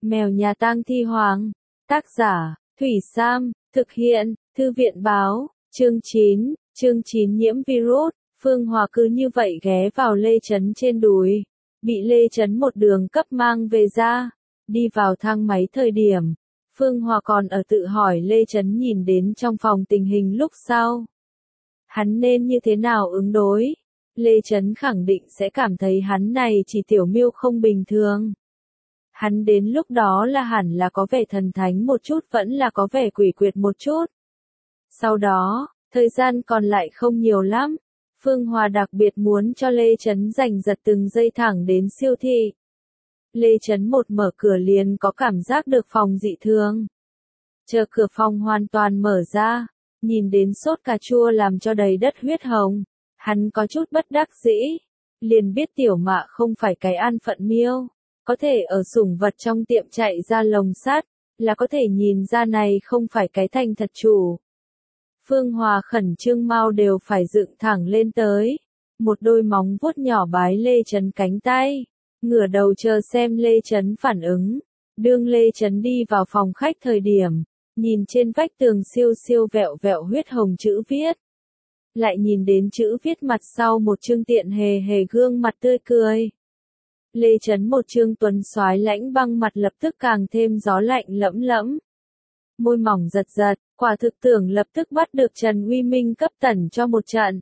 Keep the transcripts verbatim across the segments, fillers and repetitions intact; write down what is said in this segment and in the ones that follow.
Mèo nhà tang thi hoàng. Tác giả, Thủy Sam, thực hiện, Thư viện báo, chương chín, chương chín nhiễm virus, Phương Hòa cứ như vậy ghé vào Lê Chấn trên đùi, bị Lê Chấn một đường cấp mang về ra, đi vào thang máy thời điểm. Phương Hòa còn ở tự hỏi Lê Chấn nhìn đến trong phòng tình hình lúc sau. Hắn nên như thế nào ứng đối? Lê Chấn khẳng định sẽ cảm thấy hắn này chỉ tiểu miêu không bình thường. Hắn đến lúc đó là hẳn là có vẻ thần thánh một chút vẫn là có vẻ quỷ quyệt một chút. Sau đó, thời gian còn lại không nhiều lắm. Phương Hòa đặc biệt muốn cho Lê Chấn giành giật từng giây thẳng đến siêu thị. Lê Chấn một mở cửa liền có cảm giác được phòng dị thường. Chờ cửa phòng hoàn toàn mở ra, nhìn đến sốt cà chua làm cho đầy đất huyết hồng. Hắn có chút bất đắc dĩ, liền biết tiểu mạ không phải cái an phận miêu, có thể ở sủng vật trong tiệm chạy ra lồng sắt, là có thể nhìn ra này không phải cái thành thật chủ. Phương Hòa khẩn trương mau đều phải dựng thẳng lên tới, một đôi móng vuốt nhỏ bái Lê Chấn cánh tay, ngửa đầu chờ xem Lê Chấn phản ứng. Đương Lê Chấn đi vào phòng khách thời điểm, nhìn trên vách tường siêu siêu vẹo vẹo huyết hồng chữ viết. Lại nhìn đến chữ viết mặt sau một chương tiện hề hề gương mặt tươi cười. Lê Chấn một chương tuấn soái lãnh băng mặt lập tức càng thêm gió lạnh lẫm lẫm. Môi mỏng giật giật, quả thực tưởng lập tức bắt được Trần Uy Minh cấp tẩn cho một trận.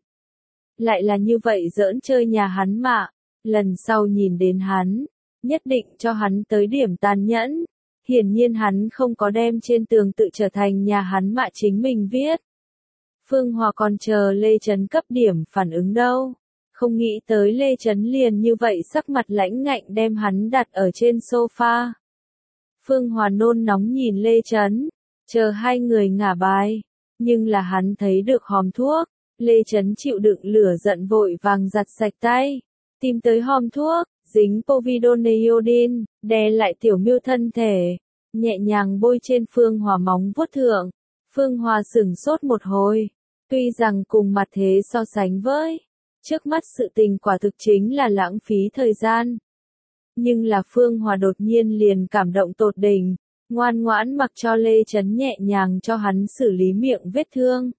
Lại là như vậy giỡn chơi nhà hắn mà, lần sau nhìn đến hắn, nhất định cho hắn tới điểm tàn nhẫn. Hiển nhiên hắn không có đem trên tường tự trở thành nhà hắn mà chính mình viết. Phương Hòa còn chờ Lê Chấn cấp điểm phản ứng đâu. Không nghĩ tới Lê Chấn liền như vậy sắc mặt lãnh ngạnh đem hắn đặt ở trên sofa. Phương Hòa nôn nóng nhìn Lê Chấn, chờ hai người ngả bài. Nhưng là hắn thấy được hòm thuốc. Lê Chấn chịu đựng lửa giận vội vàng giặt sạch tay. Tìm tới hòm thuốc, dính povidone iodine, đè lại tiểu miêu thân thể. Nhẹ nhàng bôi trên Phương Hòa móng vuốt thượng. Phương Hòa sửng sốt một hồi. Tuy rằng cùng mặt thế so sánh với, trước mắt sự tình quả thực chính là lãng phí thời gian. Nhưng là Phương Hòa đột nhiên liền cảm động tột đỉnh, ngoan ngoãn mặc cho Lê Chấn nhẹ nhàng cho hắn xử lý miệng vết thương.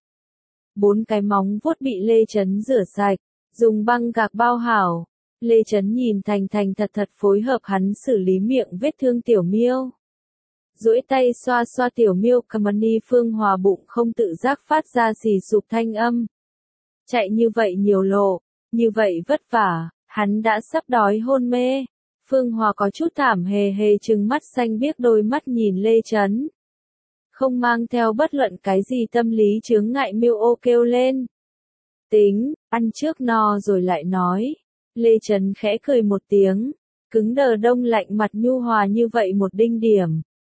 Bốn cái móng vuốt bị Lê Chấn rửa sạch, dùng băng gạc bao hảo. Lê Chấn nhìn thành thành thật thật phối hợp hắn xử lý miệng vết thương tiểu miêu. Duỗi tay xoa xoa tiểu miêu Kamani. Phương Hòa bụng không tự giác phát ra xì sụp thanh âm. Chạy như vậy nhiều lộ, như vậy vất vả, hắn đã sắp đói hôn mê. Phương Hòa có chút thảm hề hề trừng mắt xanh biếc đôi mắt nhìn Lê Chấn. Không mang theo bất luận cái gì tâm lý chướng ngại miêu ô kêu lên. Tính, ăn trước no rồi lại nói. Lê Chấn khẽ cười một tiếng, cứng đờ đông lạnh mặt nhu hòa như vậy một đinh điểm.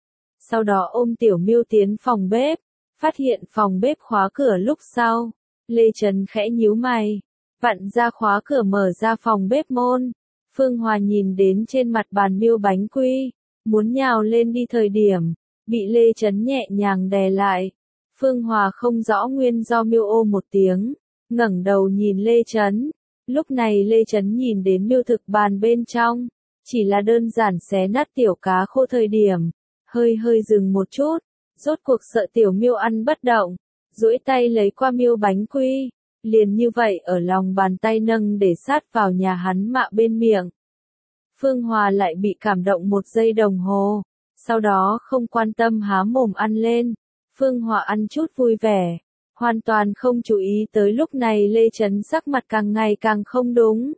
Sau đó ôm tiểu miêu tiến phòng bếp, phát hiện phòng bếp khóa cửa lúc sau. Lê Chấn khẽ nhíu mày, vặn ra khóa cửa mở ra phòng bếp môn. Phương Hòa nhìn đến trên mặt bàn miêu bánh quy, muốn nhào lên đi thời điểm, bị Lê Chấn nhẹ nhàng đè lại. Phương Hòa không rõ nguyên do miêu ô một tiếng, ngẩng đầu nhìn Lê Chấn. Lúc này Lê Chấn nhìn đến miêu thực bàn bên trong, chỉ là đơn giản xé nát tiểu cá khô thời điểm, hơi hơi dừng một chút, rốt cuộc sợ tiểu miêu ăn bất động, duỗi tay lấy qua miêu bánh quy, liền như vậy ở lòng bàn tay nâng để sát vào nhà hắn mạ bên miệng. Phương Hòa lại bị cảm động một giây đồng hồ, sau đó không quan tâm há mồm ăn lên. Phương Hòa ăn chút vui vẻ, hoàn toàn không chú ý tới lúc này Lê Chấn sắc mặt càng ngày càng không đúng.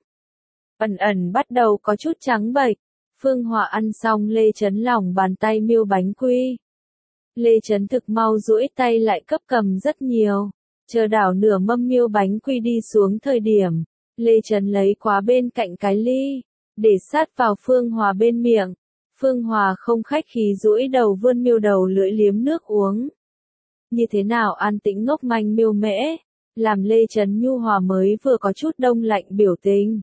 Ẩn ẩn bắt đầu có chút trắng bệch. Phương Hòa ăn xong Lê Chấn lòng bàn tay miêu bánh quy. Lê Chấn thực mau duỗi tay lại cấp cầm rất nhiều. Chờ đảo nửa mâm miêu bánh quy đi xuống thời điểm, Lê Chấn lấy quá bên cạnh cái ly, để sát vào Phương Hòa bên miệng. Phương Hòa không khách khí duỗi đầu vươn miêu đầu lưỡi liếm nước uống. Như thế nào an tĩnh ngốc manh miêu mễ, làm Lê Chấn nhu hòa mới vừa có chút đông lạnh biểu tình.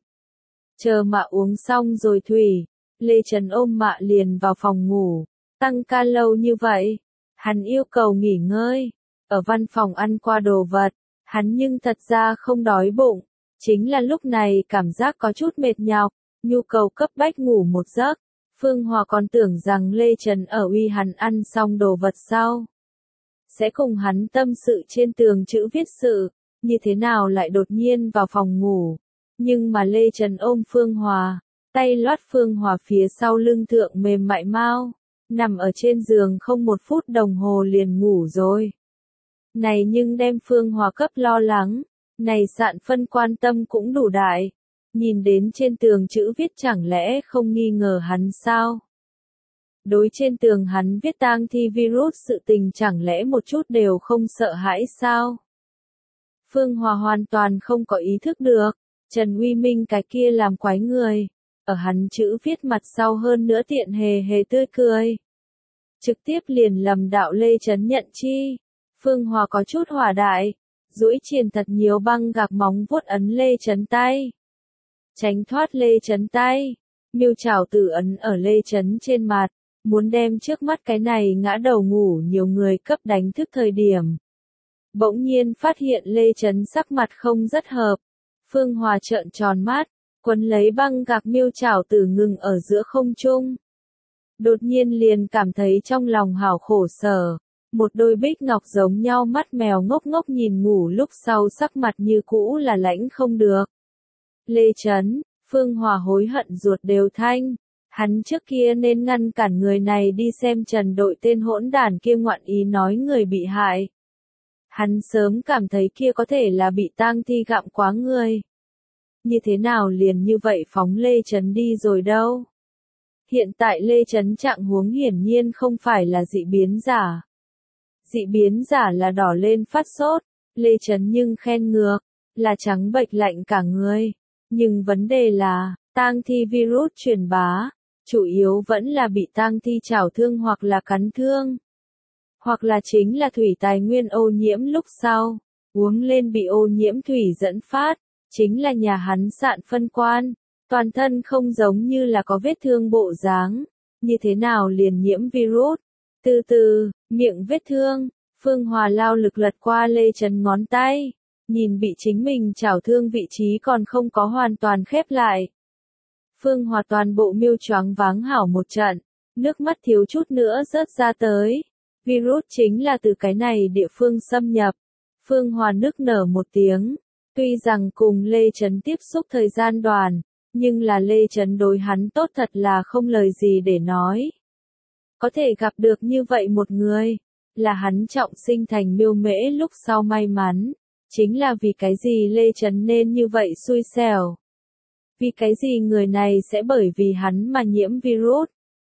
Chờ mạ uống xong rồi thủy, Lê Chấn ôm mạ liền vào phòng ngủ. Tăng ca lâu như vậy, hắn yêu cầu nghỉ ngơi. Ở văn phòng ăn qua đồ vật, hắn nhưng thật ra không đói bụng. Chính là lúc này cảm giác có chút mệt nhọc, nhu cầu cấp bách ngủ một giấc. Phương Hòa còn tưởng rằng Lê Trấn ở uy hắn ăn xong đồ vật sau sẽ cùng hắn tâm sự trên tường chữ viết sự, như thế nào lại đột nhiên vào phòng ngủ. Nhưng mà Lê Trấn ôm Phương Hòa, tay loát Phương Hòa phía sau lưng thượng mềm mại mau, nằm ở trên giường không một phút đồng hồ liền ngủ rồi. Này nhưng đem Phương Hòa cấp lo lắng, này Sạn Phân quan tâm cũng đủ đại, nhìn đến trên tường chữ viết chẳng lẽ không nghi ngờ hắn sao? Đối trên tường hắn viết tang thi virus sự tình chẳng lẽ một chút đều không sợ hãi sao? Phương Hòa hoàn toàn không có ý thức được, Trần Uy Minh cái kia làm quái người, ở hắn chữ viết mặt sau hơn nữa tiện hề hề tươi cười. Trực tiếp liền lầm đạo Lê Trấn nhận chi. Phương Hòa có chút hỏa đại, duỗi triền thật nhiều băng gạc móng vuốt ấn Lê Trấn tay. Tránh thoát Lê Trấn tay, miêu chảo tử ấn ở Lê Trấn trên mặt, muốn đem trước mắt cái này ngã đầu ngủ nhiều người cấp đánh thức thời điểm. Bỗng nhiên phát hiện Lê Trấn sắc mặt không rất hợp. Phương Hòa trợn tròn mắt, quấn lấy băng gạc miêu chảo tử ngừng ở giữa không trung. Đột nhiên liền cảm thấy trong lòng hảo khổ sở, một đôi bích ngọc giống nhau mắt mèo ngốc ngốc nhìn ngủ lúc sau sắc mặt như cũ là lãnh không được. Lê Trấn, Phương Hòa hối hận ruột đều thanh, hắn trước kia nên ngăn cản người này đi xem Trần Đội tên hỗn đản kia ngoạn ý nói người bị hại. Hắn sớm cảm thấy kia có thể là bị tang thi gặm quá người. Như thế nào liền như vậy phóng Lê Trấn đi rồi đâu? Hiện tại Lê Trấn trạng huống hiển nhiên không phải là dị biến giả. Dị biến giả là đỏ lên phát sốt, Lê Trấn nhưng khen ngược, là trắng bệch lạnh cả người. Nhưng vấn đề là, tang thi virus truyền bá, chủ yếu vẫn là bị tang thi chảo thương hoặc là cắn thương. Hoặc là chính là thủy tài nguyên ô nhiễm lúc sau, uống lên bị ô nhiễm thủy dẫn phát, chính là nhà hắn Sạn Phân quan, toàn thân không giống như là có vết thương bộ dáng, như thế nào liền nhiễm virus. Từ từ, miệng vết thương, Phương Hòa lao lực lật qua Lê Trấn ngón tay, nhìn bị chính mình chảo thương vị trí còn không có hoàn toàn khép lại. Phương Hòa toàn bộ miêu choáng váng hảo một trận, nước mắt thiếu chút nữa rớt ra tới. Virus chính là từ cái này địa phương xâm nhập. Phương Hòa nức nở một tiếng, tuy rằng cùng Lê Trấn tiếp xúc thời gian đoàn, nhưng là Lê Trấn đối hắn tốt thật là không lời gì để nói. Có thể gặp được như vậy một người, là hắn trọng sinh thành miêu mễ lúc sau may mắn, chính là vì cái gì Lê Trấn nên như vậy xui xẻo. Vì cái gì người này sẽ bởi vì hắn mà nhiễm virus.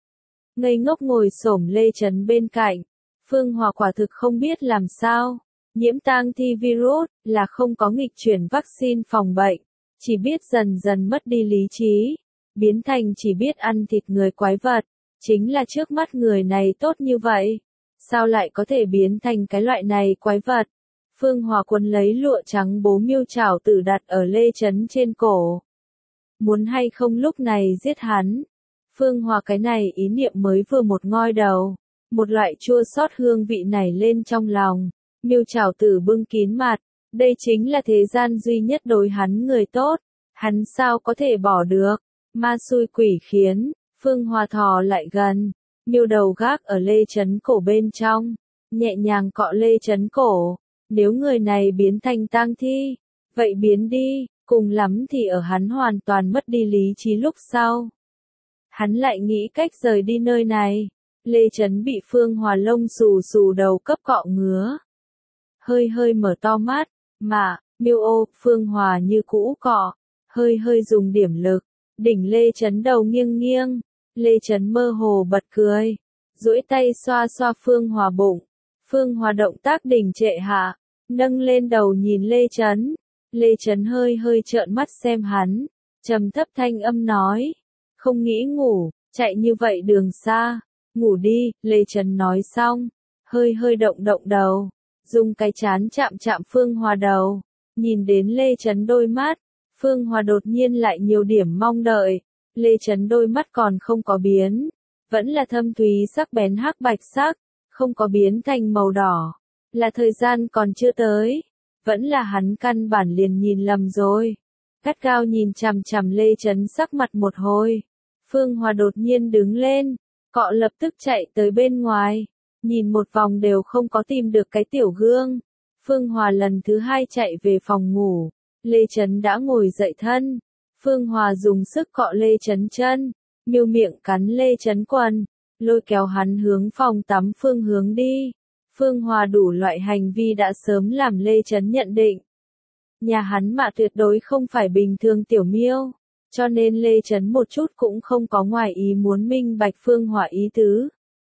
Ngây ngốc ngồi xổm Lê Trấn bên cạnh, Phương Hòa quả thực không biết làm sao. Nhiễm tang thi virus là không có nghịch chuyển vaccine phòng bệnh, chỉ biết dần dần mất đi lý trí, biến thành chỉ biết ăn thịt người quái vật, chính là trước mắt người này tốt như vậy, sao lại có thể biến thành cái loại này quái vật. Phương Hòa quấn lấy lụa trắng bố miêu chảo tử đặt ở Lê Trấn trên cổ. Muốn hay không lúc này giết hắn. Phương Hòa cái này ý niệm mới vừa một ngoi đầu, một loại chua xót hương vị nảy lên trong lòng. Miêu chảo tử bưng kín mặt, đây chính là thế gian duy nhất đối hắn người tốt, hắn sao có thể bỏ được, ma xui quỷ khiến. Phương Hòa thò lại gần, miêu đầu gác ở Lê Trấn cổ bên trong, nhẹ nhàng cọ Lê Trấn cổ. Nếu người này biến thành tang thi, vậy biến đi, cùng lắm thì ở hắn hoàn toàn mất đi lý trí lúc sau. Hắn lại nghĩ cách rời đi nơi này. Lê Trấn bị Phương Hòa lông xù xù đầu cấp cọ ngứa. Hơi hơi mở to mắt, mà, miêu ô, Phương Hòa như cũ cọ, hơi hơi dùng điểm lực, đỉnh Lê Trấn đầu nghiêng nghiêng. Lê Trấn mơ hồ bật cười, duỗi tay xoa xoa Phương Hòa bụng. Phương Hòa động tác đỉnh trệ hạ, nâng lên đầu nhìn Lê Trấn. Lê Trấn hơi hơi trợn mắt xem hắn, trầm thấp thanh âm nói, không nghĩ ngủ, chạy như vậy đường xa, ngủ đi. Lê Trấn nói xong, hơi hơi động động đầu, dùng cái chán chạm chạm Phương Hòa đầu, nhìn đến Lê Trấn đôi mắt, Phương Hòa đột nhiên lại nhiều điểm mong đợi. Lê Trấn đôi mắt còn không có biến, vẫn là thâm thúy sắc bén hắc bạch sắc, không có biến thành màu đỏ, là thời gian còn chưa tới, vẫn là hắn căn bản liền nhìn lầm rồi. Gắt gao nhìn chằm chằm Lê Trấn sắc mặt một hồi, Phương Hòa đột nhiên đứng lên, cọ lập tức chạy tới bên ngoài, nhìn một vòng đều không có tìm được cái tiểu gương. Phương Hòa lần thứ hai chạy về phòng ngủ, Lê Chấn đã ngồi dậy thân. Phương Hòa dùng sức cọ Lê Chấn chân, miêu miệng cắn Lê Chấn quần, lôi kéo hắn hướng phòng tắm phương hướng đi. Phương Hòa đủ loại hành vi đã sớm làm Lê Chấn nhận định. Nhà hắn mà tuyệt đối không phải bình thường tiểu miêu, cho nên Lê Chấn một chút cũng không có ngoài ý muốn minh bạch Phương Hòa ý tứ.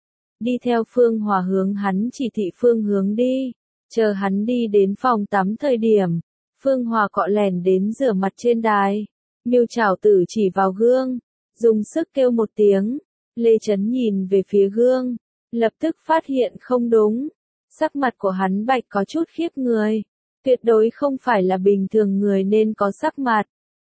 Đi theo Phương Hòa hướng hắn chỉ thị phương hướng đi, chờ hắn đi đến phòng tắm thời điểm, Phương Hòa cọ lèn đến rửa mặt trên đài, miêu trảo tử chỉ vào gương, dùng sức kêu một tiếng, Lê Chấn nhìn về phía gương, lập tức phát hiện không đúng, sắc mặt của hắn bạch có chút khiếp người, tuyệt đối không phải là bình thường người nên có sắc mặt.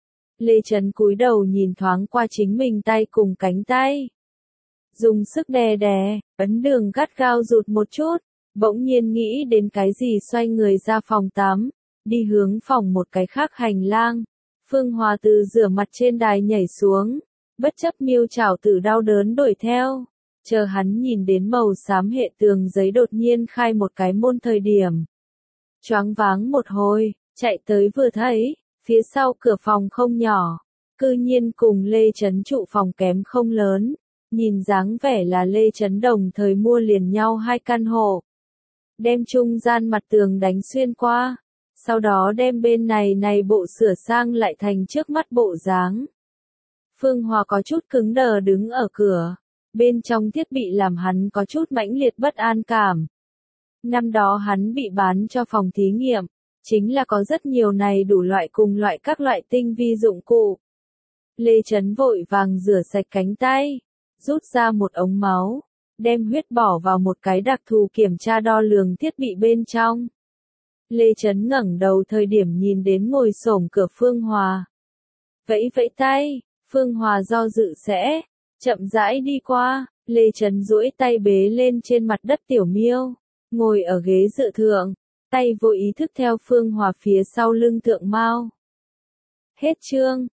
Lê Chấn cúi đầu nhìn thoáng qua chính mình tay cùng cánh tay, dùng sức đè đè, ấn đường gắt gao rụt một chút, bỗng nhiên nghĩ đến cái gì xoay người ra phòng tắm, đi hướng phòng một cái khác hành lang. Phương Hòa từ rửa mặt trên đài nhảy xuống, bất chấp miêu trảo tử đau đớn đuổi theo, chờ hắn nhìn đến màu xám hệ tường giấy đột nhiên khai một cái môn thời điểm. Choáng váng một hồi, chạy tới vừa thấy, phía sau cửa phòng không nhỏ, cư nhiên cùng Lê Chấn trụ phòng kém không lớn, nhìn dáng vẻ là Lê Chấn đồng thời mua liền nhau hai căn hộ. Đem trung gian mặt tường đánh xuyên qua, sau đó đem bên này này bộ sửa sang lại thành trước mắt bộ dáng. Phương Hòa có chút cứng đờ đứng ở cửa, bên trong thiết bị làm hắn có chút mãnh liệt bất an cảm. Năm đó hắn bị bán cho phòng thí nghiệm, chính là có rất nhiều này đủ loại cùng loại các loại tinh vi dụng cụ. Lê Chấn vội vàng rửa sạch cánh tay, rút ra một ống máu, đem huyết bỏ vào một cái đặc thù kiểm tra đo lường thiết bị bên trong. Lê Chấn ngẩng đầu thời điểm nhìn đến ngồi xổm cửa Phương Hòa. Vẫy vẫy tay, Phương Hòa do dự sẽ, chậm rãi đi qua, Lê Chấn duỗi tay bế lên trên mặt đất tiểu miêu, ngồi ở ghế dự thượng, tay vô ý thức theo Phương Hòa phía sau lưng thượng mau. Hết chương.